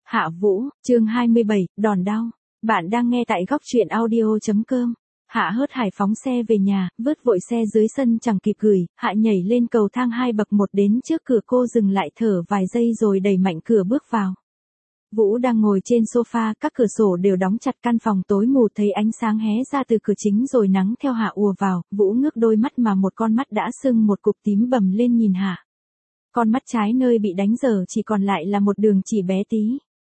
Hạ Vũ, chương 27, đòn đau. Bạn đang nghe tại góc truyện audio.com. Hạ hớt hải phóng xe về nhà, vứt vội xe dưới sân chẳng kịp gửi, Hạ nhảy lên cầu thang 2 bậc 1 đến trước cửa, cô dừng lại thở vài giây rồi đẩy mạnh cửa bước vào. Vũ đang ngồi trên sofa, các cửa sổ đều đóng chặt, căn phòng tối mù, thấy ánh sáng hé ra từ cửa chính rồi nắng theo Hạ ùa vào. Vũ ngước đôi mắt mà một con mắt đã sưng một cục tím bầm lên nhìn Hạ. Con mắt trái nơi bị đánh giờ chỉ còn lại là một đường chỉ bé tí.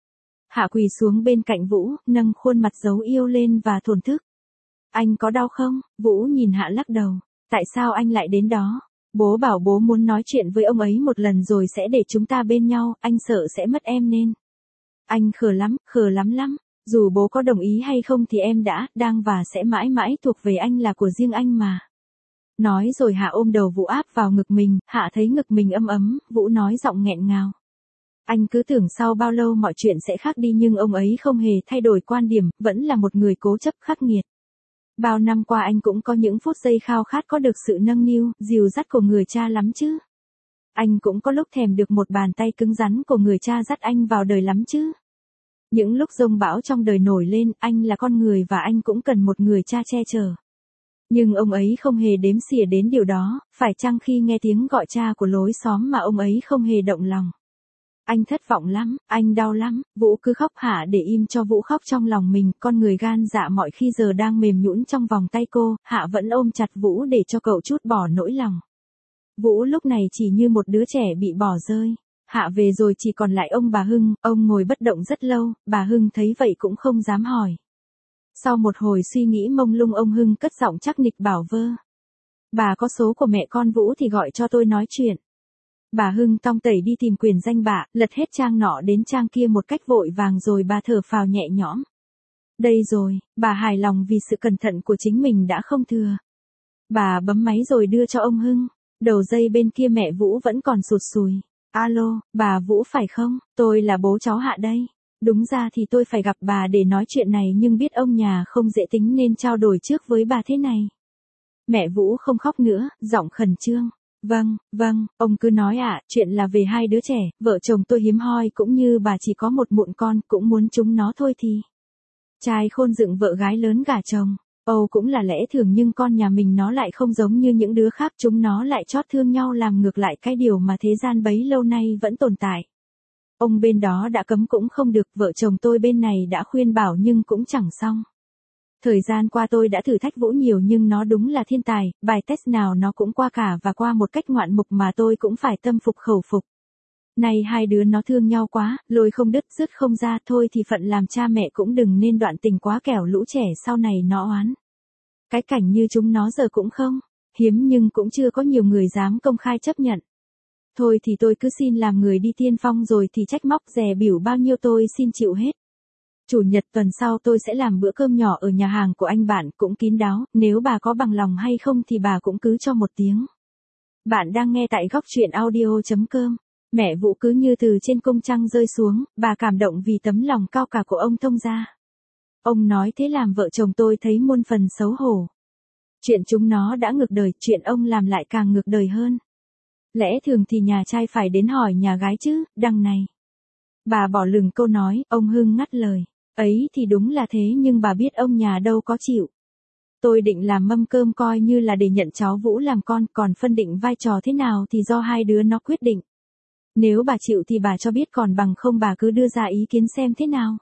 Hạ quỳ xuống bên cạnh Vũ, nâng khuôn mặt dấu yêu lên và thổn thức. Anh có đau không? Vũ nhìn Hạ lắc đầu. Tại sao anh lại đến đó? Bố bảo bố muốn nói chuyện với ông ấy một lần rồi sẽ để chúng ta bên nhau, anh sợ sẽ mất em nên. Anh khờ lắm lắm. Dù bố có đồng ý hay không thì em đang và sẽ mãi mãi thuộc về anh, là của riêng anh mà. Nói rồi Hạ ôm đầu Vũ áp vào ngực mình, Hạ thấy ngực mình ấm ấm, Vũ nói giọng nghẹn ngào. Anh cứ tưởng sau bao lâu mọi chuyện sẽ khác đi, nhưng ông ấy không hề thay đổi quan điểm, vẫn là một người cố chấp khắc nghiệt. Bao năm qua anh cũng có những phút giây khao khát có được sự nâng niu, dìu dắt của người cha lắm chứ. Anh cũng có lúc thèm được một bàn tay cứng rắn của người cha dắt anh vào đời lắm chứ. Những lúc giông bão trong đời nổi lên, anh là con người và anh cũng cần một người cha che chở. Nhưng ông ấy không hề đếm xỉa đến điều đó, phải chăng khi nghe tiếng gọi cha của lối xóm mà ông ấy không hề động lòng. Anh thất vọng lắm, anh đau lắm. Vũ cứ khóc. Hạ để im cho Vũ khóc trong lòng mình, con người gan dạ mọi khi giờ đang mềm nhũn trong vòng tay cô. Hạ vẫn ôm chặt Vũ để cho cậu trút bỏ nỗi lòng. Vũ lúc này chỉ như một đứa trẻ bị bỏ rơi. Hạ về rồi chỉ còn lại ông bà Hưng, ông ngồi bất động rất lâu, bà Hưng thấy vậy cũng không dám hỏi. Sau một hồi suy nghĩ mông lung, ông Hưng cất giọng chắc nịch bảo vơ. Bà có số của mẹ con Vũ thì gọi cho tôi nói chuyện. Bà Hưng tong tẩy đi tìm quyền danh bạ, lật hết trang nọ đến trang kia một cách vội vàng rồi bà thở phào nhẹ nhõm. Đây rồi, bà hài lòng vì sự cẩn thận của chính mình đã không thừa. Bà bấm máy rồi đưa cho ông Hưng. Đầu dây bên kia mẹ Vũ vẫn còn sụt sùi. Alo, bà Vũ phải không? Tôi là bố cháu Hạ đây. Đúng ra thì tôi phải gặp bà để nói chuyện này, nhưng biết ông nhà không dễ tính nên trao đổi trước với bà thế này. Mẹ Vũ không khóc nữa, giọng khẩn trương. Vâng, ông cứ nói ạ, chuyện là về hai đứa trẻ, vợ chồng tôi hiếm hoi cũng như bà chỉ có một mụn con, cũng muốn chúng nó thôi thì. Trai khôn dựng vợ, gái lớn gả chồng. Âu cũng là lẽ thường, nhưng con nhà mình nó lại không giống như những đứa khác, chúng nó lại chót thương nhau, làm ngược lại cái điều mà thế gian bấy lâu nay vẫn tồn tại. Ông bên đó đã cấm cũng không được, vợ chồng tôi bên này đã khuyên bảo nhưng cũng chẳng xong. Thời gian qua tôi đã thử thách Vũ nhiều nhưng nó đúng là thiên tài, bài test nào nó cũng qua cả và qua một cách ngoạn mục mà tôi cũng phải tâm phục khẩu phục. Này hai đứa nó thương nhau quá, lôi không đứt dứt không ra, thôi thì phận làm cha mẹ cũng đừng nên đoạn tình quá, kẻo lũ trẻ sau này nó oán. Cái cảnh như chúng nó giờ cũng không hiếm, nhưng cũng chưa có nhiều người dám công khai chấp nhận. Thôi thì tôi cứ xin làm người đi tiên phong, rồi thì trách móc dè bỉu bao nhiêu tôi xin chịu hết. Chủ nhật tuần sau tôi sẽ làm bữa cơm nhỏ ở nhà hàng của anh bạn, cũng kín đáo, nếu bà có bằng lòng hay không thì bà cũng cứ cho một tiếng. Bạn đang nghe tại góc truyện audio.com. Mẹ Vũ cứ như từ trên cung trăng rơi xuống, bà cảm động vì tấm lòng cao cả của ông thông gia. Ông nói thế làm vợ chồng tôi thấy muôn phần xấu hổ. Chuyện chúng nó đã ngược đời, chuyện ông làm lại càng ngược đời hơn. Lẽ thường thì nhà trai phải đến hỏi nhà gái chứ, đằng này. Bà bỏ lửng câu nói, ông Hưng ngắt lời. Ấy thì đúng là thế, nhưng bà biết ông nhà đâu có chịu. Tôi định làm mâm cơm coi như là để nhận cháu Vũ làm con, còn phân định vai trò thế nào thì do hai đứa nó quyết định. Nếu bà chịu thì bà cho biết, còn bằng không bà cứ đưa ra ý kiến xem thế nào.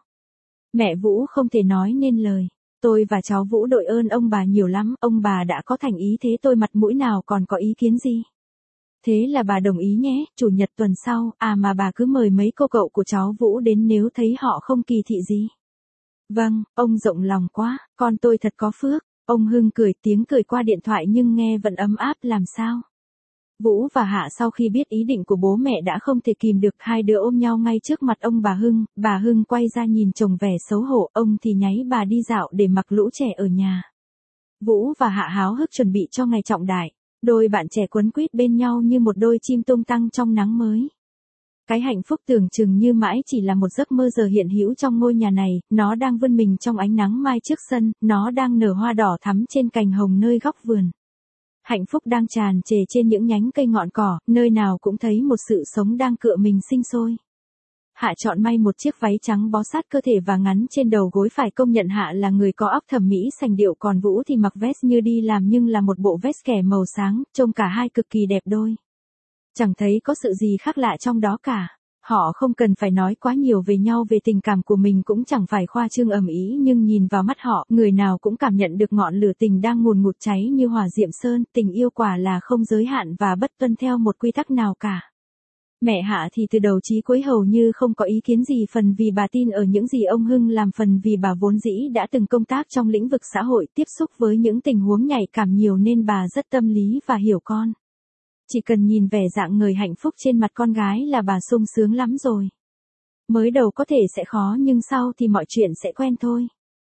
Mẹ Vũ không thể nói nên lời. Tôi và cháu Vũ đội ơn ông bà nhiều lắm, ông bà đã có thành ý thế, tôi mặt mũi nào còn có ý kiến gì. Thế là bà đồng ý nhé, chủ nhật tuần sau, mà bà cứ mời mấy cô cậu của cháu Vũ đến nếu thấy họ không kỳ thị gì. Vâng, ông rộng lòng quá, con tôi thật có phước. Ông Hưng cười, tiếng cười qua điện thoại nhưng nghe vẫn ấm áp làm sao. Vũ và Hạ sau khi biết ý định của bố mẹ đã không thể kìm được, hai đứa ôm nhau ngay trước mặt ông bà Hưng quay ra nhìn chồng vẻ xấu hổ, ông thì nháy bà đi dạo để mặc lũ trẻ ở nhà. Vũ và Hạ háo hức chuẩn bị cho ngày trọng đại. Đôi bạn trẻ quấn quýt bên nhau như một đôi chim tung tăng trong nắng mới. Cái hạnh phúc tưởng chừng như mãi chỉ là một giấc mơ giờ hiện hữu trong ngôi nhà này, nó đang vươn mình trong ánh nắng mai trước sân, nó đang nở hoa đỏ thắm trên cành hồng nơi góc vườn. Hạnh phúc đang tràn trề trên những nhánh cây ngọn cỏ, nơi nào cũng thấy một sự sống đang cựa mình sinh sôi. Hạ chọn may một chiếc váy trắng bó sát cơ thể và ngắn trên đầu gối, phải công nhận Hạ là người có óc thẩm mỹ sành điệu, còn Vũ thì mặc vest như đi làm nhưng là một bộ vest kẻ màu sáng, trông cả hai cực kỳ đẹp đôi. Chẳng thấy có sự gì khác lạ trong đó cả. Họ không cần phải nói quá nhiều về nhau, về tình cảm của mình cũng chẳng phải khoa trương ầm ĩ, nhưng nhìn vào mắt họ, người nào cũng cảm nhận được ngọn lửa tình đang ngùn ngụt cháy như hỏa diệm sơn, tình yêu quả là không giới hạn và bất tuân theo một quy tắc nào cả. Mẹ Hạ thì từ đầu chí cuối hầu như không có ý kiến gì, phần vì bà tin ở những gì ông Hưng làm, phần vì bà vốn dĩ đã từng công tác trong lĩnh vực xã hội, tiếp xúc với những tình huống nhạy cảm nhiều nên bà rất tâm lý và hiểu con. Chỉ cần nhìn vẻ rạng ngời hạnh phúc trên mặt con gái là bà sung sướng lắm rồi. Mới đầu có thể sẽ khó nhưng sau thì mọi chuyện sẽ quen thôi.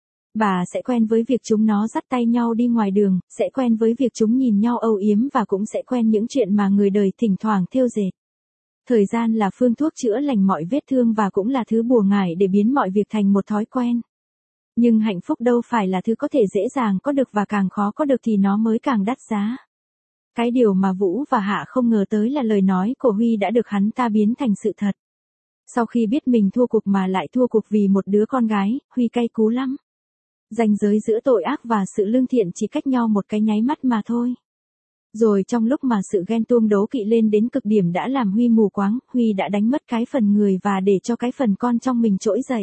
Bà sẽ quen với việc chúng nó dắt tay nhau đi ngoài đường, sẽ quen với việc chúng nhìn nhau âu yếm và cũng sẽ quen những chuyện mà người đời thỉnh thoảng thêu dệt. Thời gian là phương thuốc chữa lành mọi vết thương và cũng là thứ bùa ngải để biến mọi việc thành một thói quen. Nhưng hạnh phúc đâu phải là thứ có thể dễ dàng có được, và càng khó có được thì nó mới càng đắt giá. Cái điều mà Vũ và Hạ không ngờ tới là lời nói của Huy đã được hắn ta biến thành sự thật. Sau khi biết mình thua cuộc mà lại thua cuộc vì một đứa con gái, Huy cay cú lắm. Ranh giới giữa tội ác và sự lương thiện chỉ cách nhau một cái nháy mắt mà thôi. Rồi trong lúc mà sự ghen tuông đố kỵ lên đến cực điểm đã làm Huy mù quáng, Huy đã đánh mất cái phần người và để cho cái phần con trong mình trỗi dậy.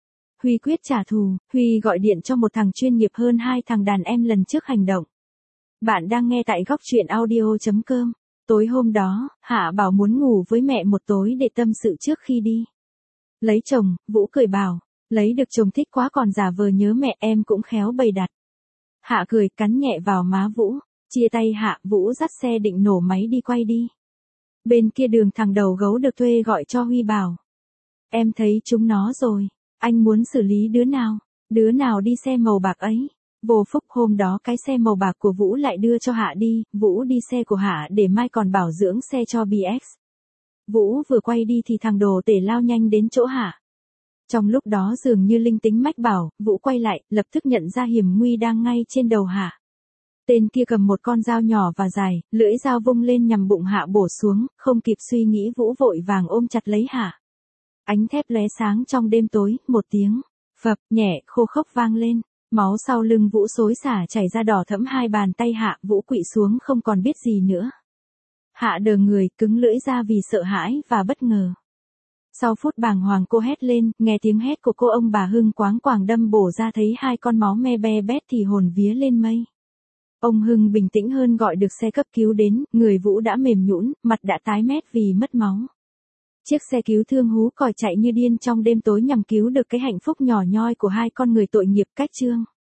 Huy quyết trả thù, Huy gọi điện cho một thằng chuyên nghiệp hơn hai thằng đàn em lần trước hành động. Bạn đang nghe tại góc truyện audio.com. Tối hôm đó, Hạ bảo muốn ngủ với mẹ một tối để tâm sự trước khi đi. Lấy chồng, Vũ cười bảo, lấy được chồng thích quá còn giả vờ nhớ mẹ, em cũng khéo bày đặt. Hạ cười cắn nhẹ vào má Vũ, chia tay Hạ, Vũ dắt xe định nổ máy đi quay đi. Bên kia đường thằng đầu gấu được thuê gọi cho Huy bảo. Em thấy chúng nó rồi, anh muốn xử lý đứa nào đi xe màu bạc ấy. Vô phúc hôm đó cái xe màu bạc của Vũ lại đưa cho Hạ đi, Vũ đi xe của Hạ để mai còn bảo dưỡng xe cho BX. Vũ vừa quay đi thì thằng đồ tể lao nhanh đến chỗ Hạ. Trong lúc đó dường như linh tính mách bảo, Vũ quay lại, lập tức nhận ra hiểm nguy đang ngay trên đầu Hạ. Tên kia cầm một con dao nhỏ và dài, lưỡi dao vung lên nhằm bụng Hạ bổ xuống, không kịp suy nghĩ Vũ vội vàng ôm chặt lấy Hạ. Ánh thép lóe sáng trong đêm tối, một tiếng phập nhẹ khô khốc vang lên. Máu sau lưng Vũ xối xả chảy ra đỏ thẫm hai bàn tay Hạ, Vũ quỵ xuống không còn biết gì nữa. Hạ đờ người, cứng lưỡi ra vì sợ hãi và bất ngờ. Sau phút bàng hoàng cô hét lên, nghe tiếng hét của cô ông bà Hưng quáng quàng đâm bổ ra thấy hai con máu me be bét thì hồn vía lên mây. Ông Hưng bình tĩnh hơn gọi được xe cấp cứu đến, người Vũ đã mềm nhũn, mặt đã tái mét vì mất máu. Chiếc xe cứu thương hú còi chạy như điên trong đêm tối nhằm cứu được cái hạnh phúc nhỏ nhoi của hai con người tội nghiệp cách trương.